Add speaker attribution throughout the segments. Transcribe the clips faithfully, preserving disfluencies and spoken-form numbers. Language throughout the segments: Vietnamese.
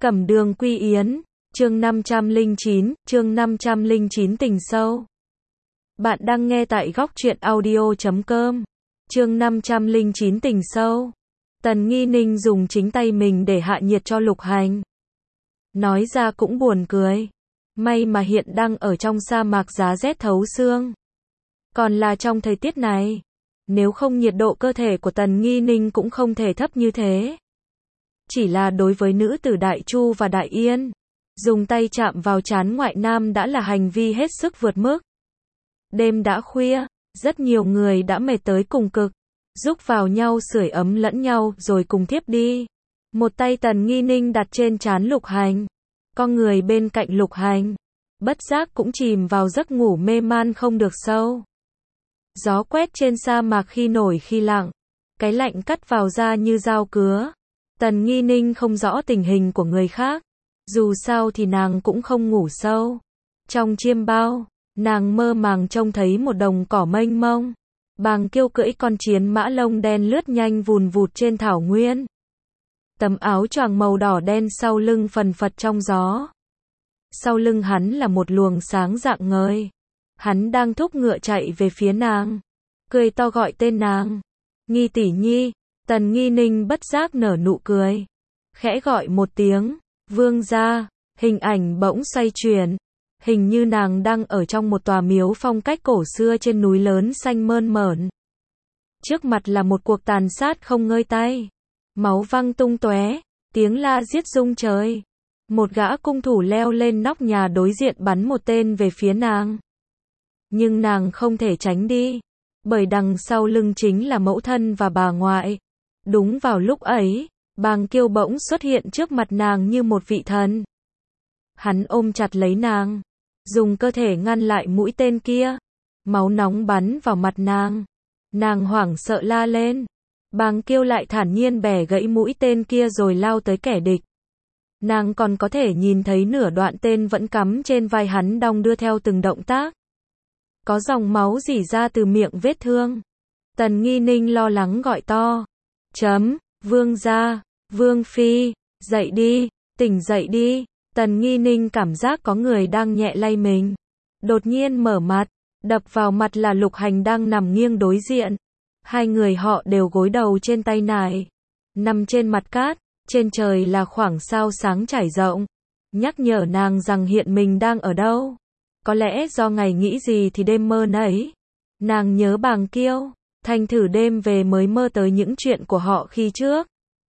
Speaker 1: Cẩm Đường Quy Yến, chương năm trăm lẻ chín, chương năm trăm lẻ chín tình sâu. Bạn đang nghe tại góc truyện audio chấm com. Chương năm trăm lẻ chín tình sâu. Tần Nghi Ninh dùng chính tay mình để hạ nhiệt cho Lục Hành. Nói ra cũng buồn cười. May mà hiện đang ở trong sa mạc giá rét thấu xương. Còn là trong thời tiết này. Nếu không nhiệt độ cơ thể của Tần Nghi Ninh cũng không thể thấp như thế. Chỉ là đối với nữ tử Đại Chu và Đại Yên, dùng tay chạm vào trán ngoại nam đã là hành vi hết sức vượt mức. Đêm đã khuya, rất nhiều người đã mệt tới cùng cực, rúc vào nhau sưởi ấm lẫn nhau rồi cùng thiếp đi. Một tay Tần Nghi Ninh đặt trên trán Lục Hành, con người bên cạnh Lục Hành, bất giác cũng chìm vào giấc ngủ mê man không được sâu. Gió quét trên sa mạc khi nổi khi lặng, cái lạnh cắt vào da như dao cứa. Tần Nghi Ninh không rõ tình hình của người khác, dù sao thì nàng cũng không ngủ sâu. Trong chiêm bao, nàng mơ màng trông thấy một đồng cỏ mênh mông. Bàng Kiêu cưỡi con chiến mã lông đen lướt nhanh vùn vụt trên thảo nguyên. Tấm áo choàng màu đỏ đen sau lưng phần phật trong gió. Sau lưng hắn là một luồng sáng rạng ngời. Hắn đang thúc ngựa chạy về phía nàng, cười to gọi tên nàng. Nghi tỷ nhi. Tần Nghi Ninh bất giác nở nụ cười, khẽ gọi một tiếng, vương gia. Hình ảnh bỗng xoay chuyển, hình như nàng đang ở trong một tòa miếu phong cách cổ xưa trên núi lớn xanh mơn mởn. Trước mặt là một cuộc tàn sát không ngơi tay, máu văng tung tóe, tiếng la giết rung trời. Một gã cung thủ leo lên nóc nhà đối diện bắn một tên về phía nàng. Nhưng nàng không thể tránh đi, bởi đằng sau lưng chính là mẫu thân và bà ngoại. Đúng vào lúc ấy, Bàng Kiêu bỗng xuất hiện trước mặt nàng như một vị thần. Hắn ôm chặt lấy nàng, dùng cơ thể ngăn lại mũi tên kia. Máu nóng bắn vào mặt nàng. Nàng hoảng sợ la lên. Bàng Kiêu lại thản nhiên bẻ gãy mũi tên kia rồi lao tới kẻ địch. Nàng còn có thể nhìn thấy nửa đoạn tên vẫn cắm trên vai hắn đong đưa theo từng động tác. Có dòng máu rỉ ra từ miệng vết thương. Tần Nghi Ninh lo lắng gọi to. Chấm, vương gia, vương phi, dậy đi, tỉnh dậy đi. Tần Nghi Ninh cảm giác có người đang nhẹ lay mình. Đột nhiên mở mặt, đập vào mặt là Lục Hành đang nằm nghiêng đối diện. Hai người họ đều gối đầu trên tay nải, nằm trên mặt cát, trên trời là khoảng sao sáng trải rộng, nhắc nhở nàng rằng hiện mình đang ở đâu. Có lẽ do ngày nghĩ gì thì đêm mơ nấy. Nàng nhớ Bàng Kiêu. Thành thử đêm về mới mơ tới những chuyện của họ khi trước.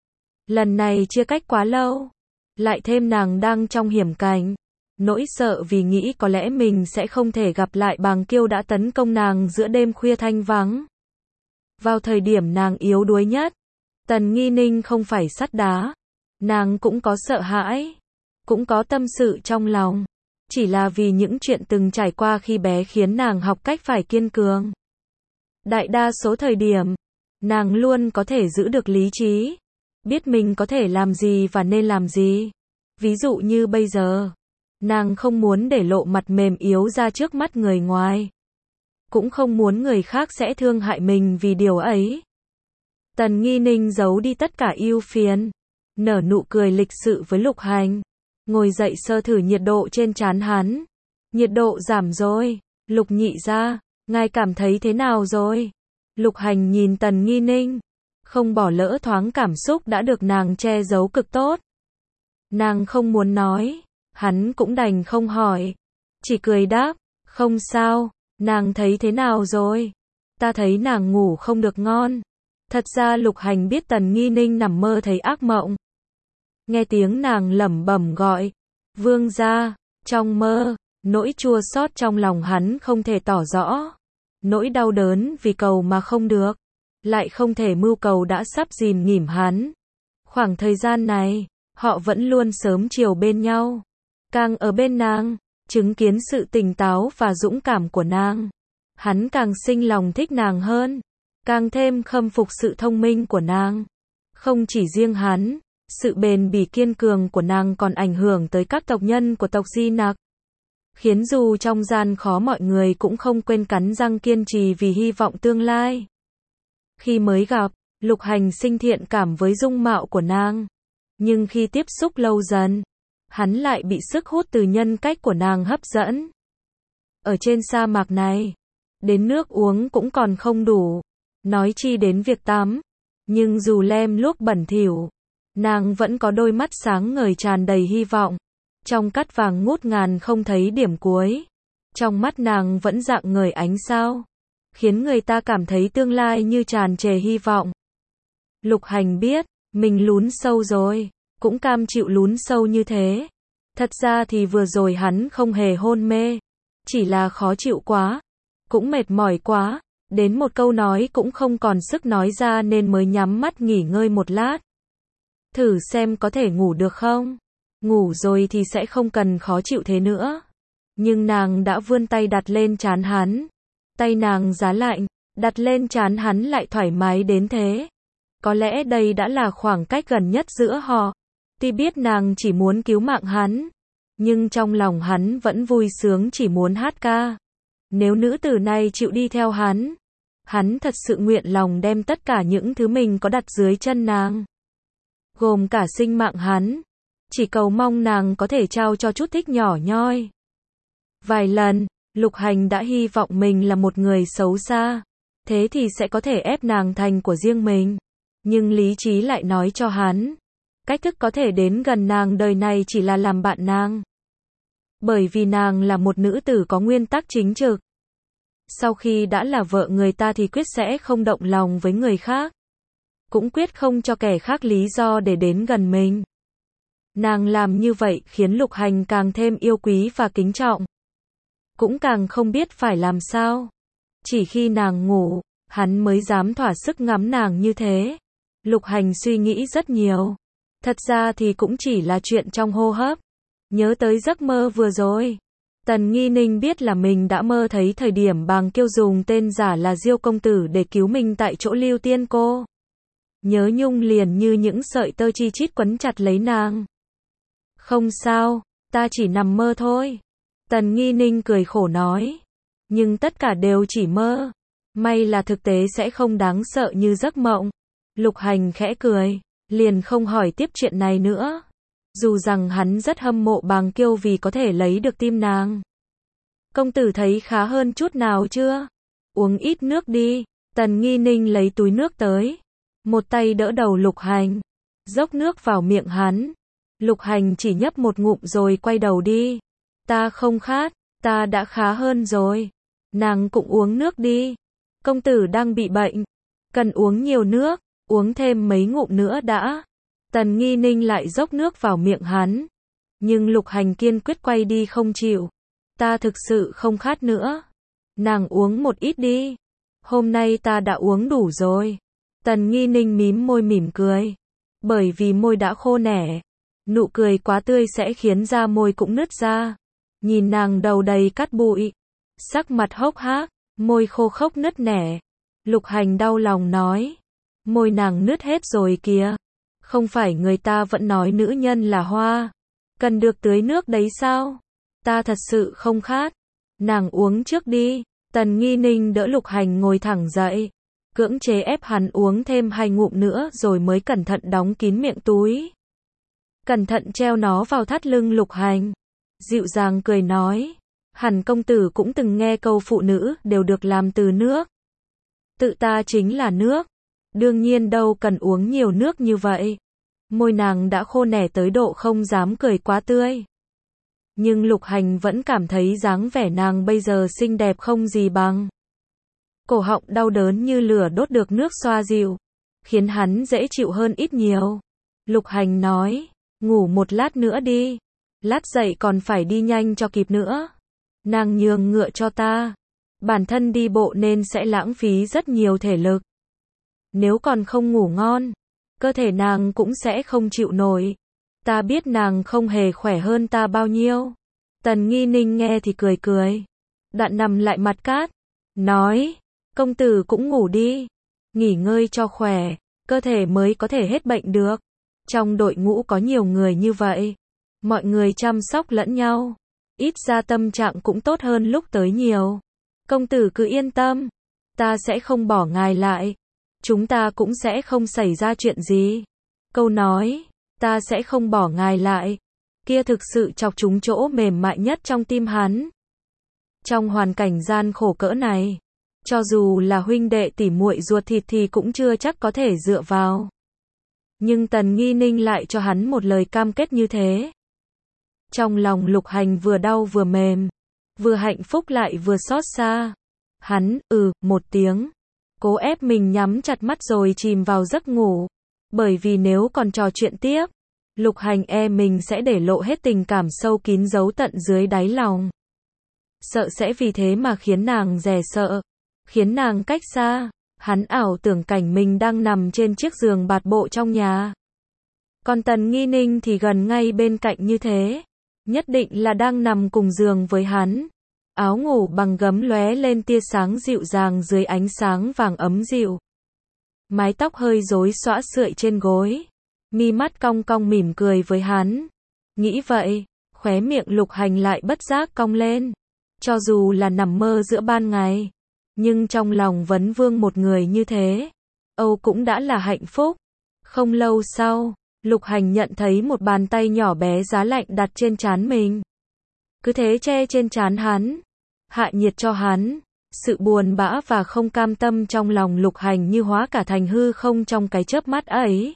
Speaker 1: Lần này chia cách quá lâu. Lại thêm nàng đang trong hiểm cảnh. Nỗi sợ vì nghĩ có lẽ mình sẽ không thể gặp lại Bàng Kiêu đã tấn công nàng giữa đêm khuya thanh vắng. Vào thời điểm nàng yếu đuối nhất. Tần Nghi Ninh không phải sắt đá. Nàng cũng có sợ hãi. Cũng có tâm sự trong lòng. Chỉ là vì những chuyện từng trải qua khi bé khiến nàng học cách phải kiên cường. Đại đa số thời điểm, nàng luôn có thể giữ được lý trí, biết mình có thể làm gì và nên làm gì. Ví dụ như bây giờ, nàng không muốn để lộ mặt mềm yếu ra trước mắt người ngoài. Cũng không muốn người khác sẽ thương hại mình vì điều ấy. Tần Nghi Ninh giấu đi tất cả ưu phiền, nở nụ cười lịch sự với Lục Hành, ngồi dậy sơ thử nhiệt độ trên trán hắn. Nhiệt độ giảm rồi, Lục nhị gia. Ngài cảm thấy thế nào rồi? Lục Hành nhìn Tần Nghi Ninh, không bỏ lỡ thoáng cảm xúc đã được nàng che giấu cực tốt. Nàng không muốn nói, hắn cũng đành không hỏi, chỉ cười đáp, không sao. Nàng thấy thế nào rồi? Ta thấy nàng ngủ không được ngon. Thật ra Lục Hành biết Tần Nghi Ninh nằm mơ thấy ác mộng. Nghe tiếng nàng lẩm bẩm gọi, vương gia, trong mơ, nỗi chua xót trong lòng hắn không thể tỏ rõ. Nỗi đau đớn vì cầu mà không được, lại không thể mưu cầu đã sắp dìm nghỉm hắn. Khoảng thời gian này, họ vẫn luôn sớm chiều bên nhau. Càng ở bên nàng, chứng kiến sự tỉnh táo và dũng cảm của nàng, hắn càng sinh lòng thích nàng hơn, càng thêm khâm phục sự thông minh của nàng. Không chỉ riêng hắn, sự bền bỉ kiên cường của nàng còn ảnh hưởng tới các tộc nhân của tộc Di Nặc. Khiến dù trong gian khó mọi người cũng không quên cắn răng kiên trì vì hy vọng tương lai. Khi mới gặp, Lục Hành sinh thiện cảm với dung mạo của nàng. Nhưng khi tiếp xúc lâu dần, hắn lại bị sức hút từ nhân cách của nàng hấp dẫn. Ở trên sa mạc này, đến nước uống cũng còn không đủ, nói chi đến việc tắm. Nhưng dù lem luốc bẩn thỉu, nàng vẫn có đôi mắt sáng ngời tràn đầy hy vọng. Trong cát vàng ngút ngàn không thấy điểm cuối, trong mắt nàng vẫn rạng ngời ánh sao, khiến người ta cảm thấy tương lai như tràn trề hy vọng. Lục Hành biết, mình lún sâu rồi, cũng cam chịu lún sâu như thế. Thật ra thì vừa rồi hắn không hề hôn mê, chỉ là khó chịu quá, cũng mệt mỏi quá, đến một câu nói cũng không còn sức nói ra nên mới nhắm mắt nghỉ ngơi một lát. Thử xem có thể ngủ được không? Ngủ rồi thì sẽ không cần khó chịu thế nữa. Nhưng nàng đã vươn tay đặt lên trán hắn. Tay nàng giá lạnh, đặt lên trán hắn lại thoải mái đến thế. Có lẽ đây đã là khoảng cách gần nhất giữa họ. Tuy biết nàng chỉ muốn cứu mạng hắn, nhưng trong lòng hắn vẫn vui sướng chỉ muốn hát ca. Nếu nữ tử này chịu đi theo hắn, hắn thật sự nguyện lòng đem tất cả những thứ mình có đặt dưới chân nàng, gồm cả sinh mạng hắn, chỉ cầu mong nàng có thể trao cho chút thích nhỏ nhoi. Vài lần, Lục Hành đã hy vọng mình là một người xấu xa, thế thì sẽ có thể ép nàng thành của riêng mình. Nhưng lý trí lại nói cho hắn, cách thức có thể đến gần nàng đời này chỉ là làm bạn nàng. Bởi vì nàng là một nữ tử có nguyên tắc chính trực. Sau khi đã là vợ người ta thì quyết sẽ không động lòng với người khác. Cũng quyết không cho kẻ khác lý do để đến gần mình. Nàng làm như vậy khiến Lục Hành càng thêm yêu quý và kính trọng. Cũng càng không biết phải làm sao. Chỉ khi nàng ngủ, hắn mới dám thỏa sức ngắm nàng như thế. Lục Hành suy nghĩ rất nhiều. Thật ra thì cũng chỉ là chuyện trong hô hấp. Nhớ tới giấc mơ vừa rồi. Tần Nghi Ninh biết là mình đã mơ thấy thời điểm Bàng Kiêu dùng tên giả là Diêu công tử để cứu mình tại chỗ Lưu Tiên cô. Nhớ nhung liền như những sợi tơ chi chít quấn chặt lấy nàng. Không sao, ta chỉ nằm mơ thôi. Tần Nghi Ninh cười khổ nói. Nhưng tất cả đều chỉ mơ. May là thực tế sẽ không đáng sợ như giấc mộng. Lục Hành khẽ cười, liền không hỏi tiếp chuyện này nữa. Dù rằng hắn rất hâm mộ Bàng Kiêu vì có thể lấy được tim nàng. Công tử thấy khá hơn chút nào chưa? Uống ít nước đi. Tần Nghi Ninh lấy túi nước tới. Một tay đỡ đầu Lục Hành. Dốc nước vào miệng hắn. Lục Hành chỉ nhấp một ngụm rồi quay đầu đi. Ta không khát, ta đã khá hơn rồi. Nàng cũng uống nước đi. Công tử đang bị bệnh. Cần uống nhiều nước, uống thêm mấy ngụm nữa đã. Tần Nghi Ninh lại dốc nước vào miệng hắn. Nhưng Lục Hành kiên quyết quay đi không chịu. Ta thực sự không khát nữa. Nàng uống một ít đi. Hôm nay ta đã uống đủ rồi. Tần Nghi Ninh mím môi mỉm cười. Bởi vì môi đã khô nẻ. Nụ cười quá tươi sẽ khiến da môi cũng nứt ra. Nhìn nàng đầu đầy cát bụi. Sắc mặt hốc hác, môi khô khốc nứt nẻ. Lục Hành đau lòng nói. Môi nàng nứt hết rồi kìa. Không phải người ta vẫn nói nữ nhân là hoa. Cần được tưới nước đấy sao? Ta thật sự không khát. Nàng uống trước đi. Tần Nghi Ninh đỡ Lục Hành ngồi thẳng dậy. Cưỡng chế ép hắn uống thêm hai ngụm nữa rồi mới cẩn thận đóng kín miệng túi. Cẩn thận treo nó vào thắt lưng Lục Hành. Dịu dàng cười nói. Hẳn công tử cũng từng nghe câu phụ nữ đều được làm từ nước. Tự ta chính là nước. Đương nhiên đâu cần uống nhiều nước như vậy. Môi nàng đã khô nẻ tới độ không dám cười quá tươi. Nhưng Lục Hành vẫn cảm thấy dáng vẻ nàng bây giờ xinh đẹp không gì bằng. Cổ họng đau đớn như lửa đốt được nước xoa dịu, khiến hắn dễ chịu hơn ít nhiều. Lục Hành nói, ngủ một lát nữa đi. Lát dậy còn phải đi nhanh cho kịp nữa. Nàng nhường ngựa cho ta. Bản thân đi bộ nên sẽ lãng phí rất nhiều thể lực. Nếu còn không ngủ ngon, cơ thể nàng cũng sẽ không chịu nổi. Ta biết nàng không hề khỏe hơn ta bao nhiêu. Tần Nghi Ninh nghe thì cười cười. Đoạn nằm lại mặt cát. Nói, công tử cũng ngủ đi. Nghỉ ngơi cho khỏe, cơ thể mới có thể hết bệnh được. Trong đội ngũ có nhiều người như vậy. Mọi người chăm sóc lẫn nhau. Ít ra tâm trạng cũng tốt hơn lúc tới nhiều. Công tử cứ yên tâm. Ta sẽ không bỏ ngài lại. Chúng ta cũng sẽ không xảy ra chuyện gì. Câu nói, ta sẽ không bỏ ngài lại. Kia thực sự chọc trúng chỗ mềm mại nhất trong tim hắn. Trong hoàn cảnh gian khổ cỡ này, cho dù là huynh đệ tỉ muội ruột thịt thì cũng chưa chắc có thể dựa vào. Nhưng Tần Nghi Ninh lại cho hắn một lời cam kết như thế. Trong lòng Lục Hành vừa đau vừa mềm, vừa hạnh phúc lại vừa xót xa. Hắn, ừ, một tiếng, cố ép mình nhắm chặt mắt rồi chìm vào giấc ngủ. Bởi vì nếu còn trò chuyện tiếp, Lục Hành e mình sẽ để lộ hết tình cảm sâu kín giấu tận dưới đáy lòng. Sợ sẽ vì thế mà khiến nàng dè sợ, khiến nàng cách xa. Hắn ảo tưởng cảnh mình đang nằm trên chiếc giường bạt bộ trong nhà. Còn Tần Nghi Ninh thì gần ngay bên cạnh như thế. Nhất định là đang nằm cùng giường với hắn. Áo ngủ bằng gấm lóe lên tia sáng dịu dàng dưới ánh sáng vàng ấm dịu. Mái tóc hơi rối xõa sượi trên gối. Mi mắt cong cong mỉm cười với hắn. Nghĩ vậy, khóe miệng Lục Hành lại bất giác cong lên. Cho dù là nằm mơ giữa ban ngày, nhưng trong lòng vấn vương một người như thế, Âu cũng đã là hạnh phúc. Không lâu sau, Lục Hành nhận thấy một bàn tay nhỏ bé giá lạnh đặt trên trán mình. Cứ thế che trên trán hắn, hạ nhiệt cho hắn. Sự buồn bã và không cam tâm trong lòng Lục Hành như hóa cả thành hư không trong cái chớp mắt ấy.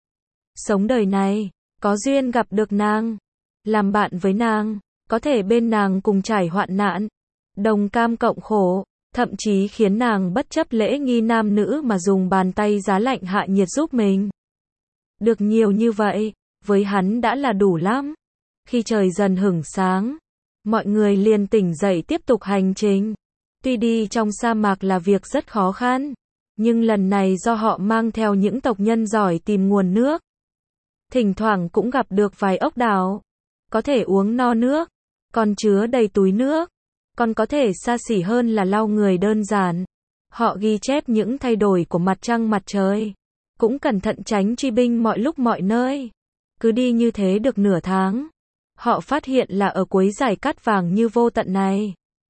Speaker 1: Sống đời này, có duyên gặp được nàng, làm bạn với nàng, có thể bên nàng cùng trải hoạn nạn, đồng cam cộng khổ, thậm chí khiến nàng bất chấp lễ nghi nam nữ mà dùng bàn tay giá lạnh hạ nhiệt giúp mình. Được nhiều như vậy, với hắn đã là đủ lắm. Khi trời dần hửng sáng, mọi người liền tỉnh dậy tiếp tục hành trình. Tuy đi trong sa mạc là việc rất khó khăn, nhưng lần này do họ mang theo những tộc nhân giỏi tìm nguồn nước. Thỉnh thoảng cũng gặp được vài ốc đảo, có thể uống no nước, còn chứa đầy túi nước, còn có thể xa xỉ hơn là lau người đơn giản. Họ ghi chép những thay đổi của mặt trăng mặt trời, cũng cẩn thận tránh truy binh mọi lúc mọi nơi. Cứ đi như thế được nửa tháng, họ phát hiện là ở cuối dải cát vàng như vô tận này,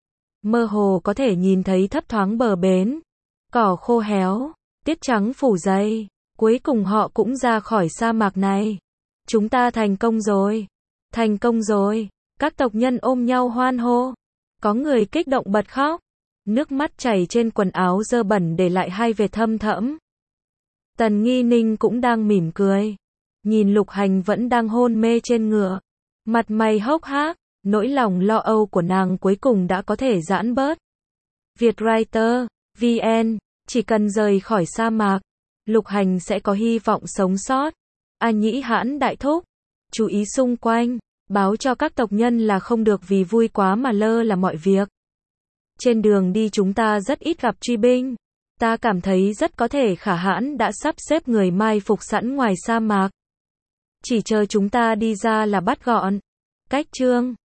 Speaker 1: mơ hồ có thể nhìn thấy thấp thoáng bờ bến, cỏ khô héo, tiết trắng phủ dày. Cuối cùng họ cũng ra khỏi sa mạc này. Chúng ta thành công rồi, thành công rồi. Các tộc nhân ôm nhau hoan hô, có người kích động bật khóc, nước mắt chảy trên quần áo dơ bẩn để lại hai vệt thâm thẫm. Tần Nghi Ninh cũng đang mỉm cười, nhìn Lục Hành vẫn đang hôn mê trên ngựa, mặt mày hốc hác, nỗi lòng lo âu của nàng cuối cùng đã có thể giãn bớt. Vietwriter, vê en, chỉ cần rời khỏi sa mạc, Lục Hành sẽ có hy vọng sống sót. A Nhĩ Hãn đại thúc, chú ý xung quanh, báo cho các tộc nhân là không được vì vui quá mà lơ là mọi việc. Trên đường đi chúng ta rất ít gặp truy binh. Ta cảm thấy rất có thể Khả Hãn đã sắp xếp người mai phục sẵn ngoài sa mạc. Chỉ chờ chúng ta đi ra là bắt gọn. Cách chương